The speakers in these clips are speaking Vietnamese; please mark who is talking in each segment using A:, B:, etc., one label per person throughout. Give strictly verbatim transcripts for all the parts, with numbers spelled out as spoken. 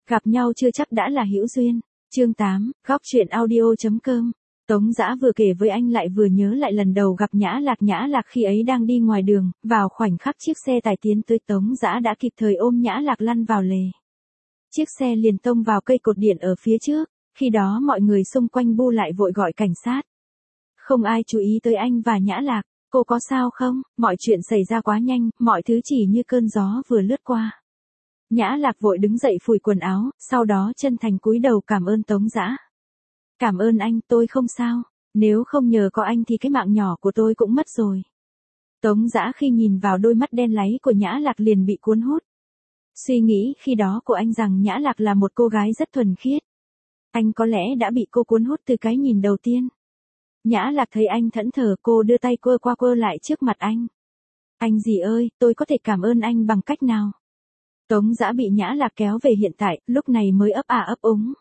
A: Gặp nhau chưa chắc đã là hữu duyên. Chương tám, góc truyện audio chấm com. Tống Dã vừa kể với anh lại vừa nhớ lại lần đầu gặp Nhã Lạc. Nhã Lạc khi ấy đang đi ngoài đường, vào khoảnh khắc chiếc xe tải tiến tới, Tống Dã đã kịp thời ôm Nhã Lạc lăn vào lề. Chiếc xe liền tông vào cây cột điện ở phía trước, khi đó mọi người xung quanh bu lại vội gọi cảnh sát. Không ai chú ý tới anh và Nhã Lạc. Cô có sao không? Mọi chuyện xảy ra quá nhanh, mọi thứ chỉ như cơn gió vừa lướt qua. Nhã Lạc vội đứng dậy phủi quần áo, sau đó chân thành cúi đầu cảm ơn Tống Dã. Cảm ơn anh, tôi không sao. Nếu không nhờ có anh thì cái mạng nhỏ của tôi cũng mất rồi. Tống Dã khi nhìn vào đôi mắt đen láy của Nhã Lạc liền bị cuốn hút. Suy nghĩ khi đó của anh rằng Nhã Lạc là một cô gái rất thuần khiết. Anh có lẽ đã bị cô cuốn hút từ cái nhìn đầu tiên. Nhã Lạc thấy anh thẫn thờ, cô đưa tay quơ qua quơ lại trước mặt anh. Anh gì ơi, tôi có thể cảm ơn anh bằng cách nào? Tống Dã bị Nhã Lạc kéo về hiện tại, lúc này mới ấp à ấp úng.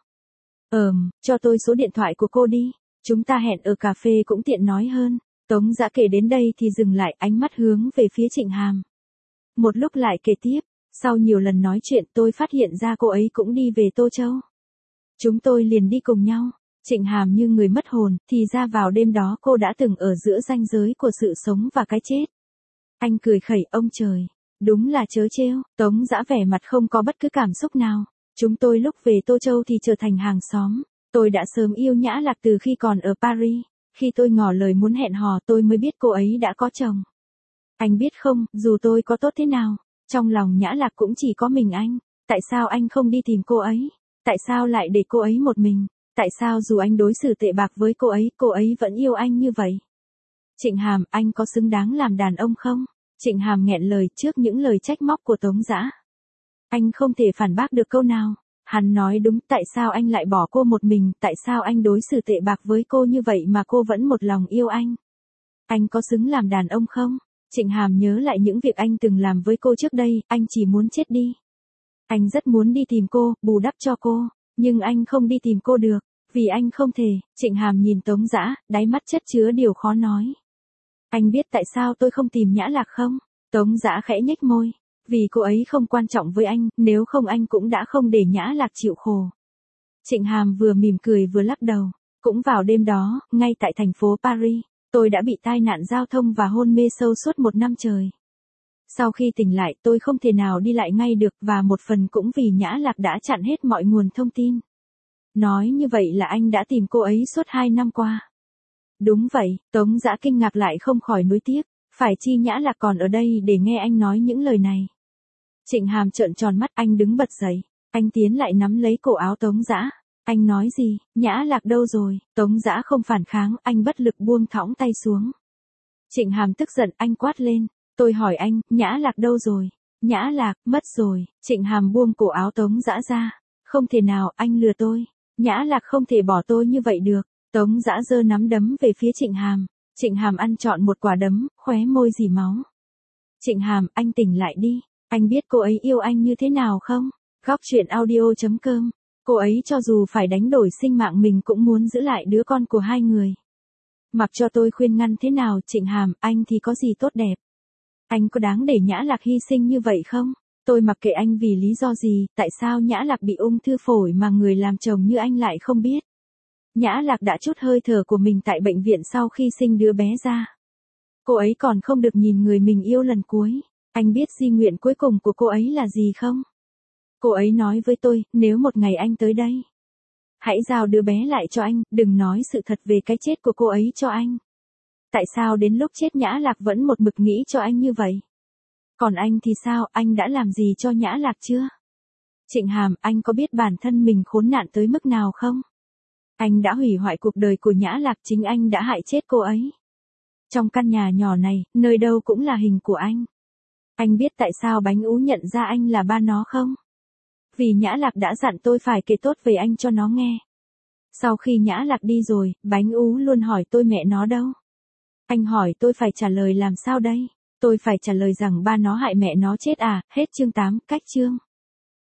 A: Ờm, cho tôi số điện thoại của cô đi. Chúng ta hẹn ở cà phê cũng tiện nói hơn. Tống Dã kể đến đây thì dừng lại, ánh mắt hướng về phía Trịnh Hàm. Một lúc lại kể tiếp, sau nhiều lần nói chuyện tôi phát hiện ra cô ấy cũng đi về Tô Châu. Chúng tôi liền đi cùng nhau. Trịnh Hàm như người mất hồn, thì ra vào đêm đó cô đã từng ở giữa ranh giới của sự sống và cái chết. Anh cười khẩy, ông trời. Đúng là trớ trêu. Tống Dã vẻ mặt không có bất cứ cảm xúc nào. Chúng tôi lúc về Tô Châu thì trở thành hàng xóm. Tôi đã sớm yêu Nhã Lạc từ khi còn ở Paris. Khi tôi ngỏ lời muốn hẹn hò tôi mới biết cô ấy đã có chồng. Anh biết không, dù tôi có tốt thế nào, trong lòng Nhã Lạc cũng chỉ có mình anh. Tại sao anh không đi tìm cô ấy? Tại sao lại để cô ấy một mình? Tại sao dù anh đối xử tệ bạc với cô ấy, cô ấy vẫn yêu anh như vậy? Trịnh Hàm, anh có xứng đáng làm đàn ông không? Trịnh Hàm nghẹn lời trước những lời trách móc của Tống Dã. Anh không thể phản bác được câu nào. Hắn nói đúng, tại sao anh lại bỏ cô một mình, tại sao anh đối xử tệ bạc với cô như vậy mà cô vẫn một lòng yêu anh? Anh có xứng làm đàn ông không? Trịnh Hàm nhớ lại những việc anh từng làm với cô trước đây, anh chỉ muốn chết đi. Anh rất muốn đi tìm cô, bù đắp cho cô, nhưng anh không đi tìm cô được, vì anh không thể. Trịnh Hàm nhìn Tống Dã, đáy mắt chất chứa điều khó nói. Anh biết tại sao tôi không tìm Nhã Lạc không? Tống Dã khẽ nhếch môi. Vì cô ấy không quan trọng với anh, nếu không anh cũng đã không để Nhã Lạc chịu khổ. Trịnh Hàm vừa mỉm cười vừa lắc đầu. Cũng vào đêm đó, ngay tại thành phố Paris, tôi đã bị tai nạn giao thông và hôn mê sâu suốt một năm trời. Sau khi tỉnh lại tôi không thể nào đi lại ngay được, và một phần cũng vì Nhã Lạc đã chặn hết mọi nguồn thông tin. Nói như vậy là anh đã tìm cô ấy suốt hai năm qua. Đúng vậy. Tống Dã kinh ngạc lại không khỏi nuối tiếc. Phải chi Nhã Lạc còn ở đây để nghe anh nói những lời này. Trịnh Hàm trợn tròn mắt, anh đứng bật dậy. Anh tiến lại nắm lấy cổ áo Tống Dã. Anh nói gì? Nhã Lạc đâu rồi? Tống Dã không phản kháng, anh bất lực buông thõng tay xuống. Trịnh Hàm tức giận, anh quát lên. Tôi hỏi anh, Nhã Lạc đâu rồi? Nhã Lạc, mất rồi. Trịnh Hàm buông cổ áo Tống Dã ra. Không thể nào, anh lừa tôi. Nhã Lạc không thể bỏ tôi như vậy được. Tống Dã giơ nắm đấm về phía Trịnh Hàm. Trịnh Hàm ăn trọn một quả đấm, khóe môi rỉ máu. Trịnh Hàm, anh tỉnh lại đi. Anh biết cô ấy yêu anh như thế nào không? Góc truyện audio chấm com. Cô ấy cho dù phải đánh đổi sinh mạng mình cũng muốn giữ lại đứa con của hai người. Mặc cho tôi khuyên ngăn thế nào, Trịnh Hàm, anh thì có gì tốt đẹp? Anh có đáng để Nhã Lạc hy sinh như vậy không? Tôi mặc kệ anh vì lý do gì, tại sao Nhã Lạc bị ung thư phổi mà người làm chồng như anh lại không biết? Nhã Lạc đã trút hơi thở của mình tại bệnh viện sau khi sinh đứa bé ra. Cô ấy còn không được nhìn người mình yêu lần cuối. Anh biết di nguyện cuối cùng của cô ấy là gì không? Cô ấy nói với tôi, nếu một ngày anh tới đây, hãy giao đứa bé lại cho anh, đừng nói sự thật về cái chết của cô ấy cho anh. Tại sao đến lúc chết Nhã Lạc vẫn một mực nghĩ cho anh như vậy? Còn anh thì sao, anh đã làm gì cho Nhã Lạc chưa? Trịnh Hàm, anh có biết bản thân mình khốn nạn tới mức nào không? Anh đã hủy hoại cuộc đời của Nhã Lạc, chính anh đã hại chết cô ấy. Trong căn nhà nhỏ này, nơi đâu cũng là hình của anh. Anh biết tại sao Bánh Ú nhận ra anh là ba nó không? Vì Nhã Lạc đã dặn tôi phải kể tốt về anh cho nó nghe. Sau khi Nhã Lạc đi rồi, Bánh Ú luôn hỏi tôi mẹ nó đâu? Anh hỏi tôi phải trả lời làm sao đây? Tôi phải trả lời rằng ba nó hại mẹ nó chết à? Hết chương tám, cách chương.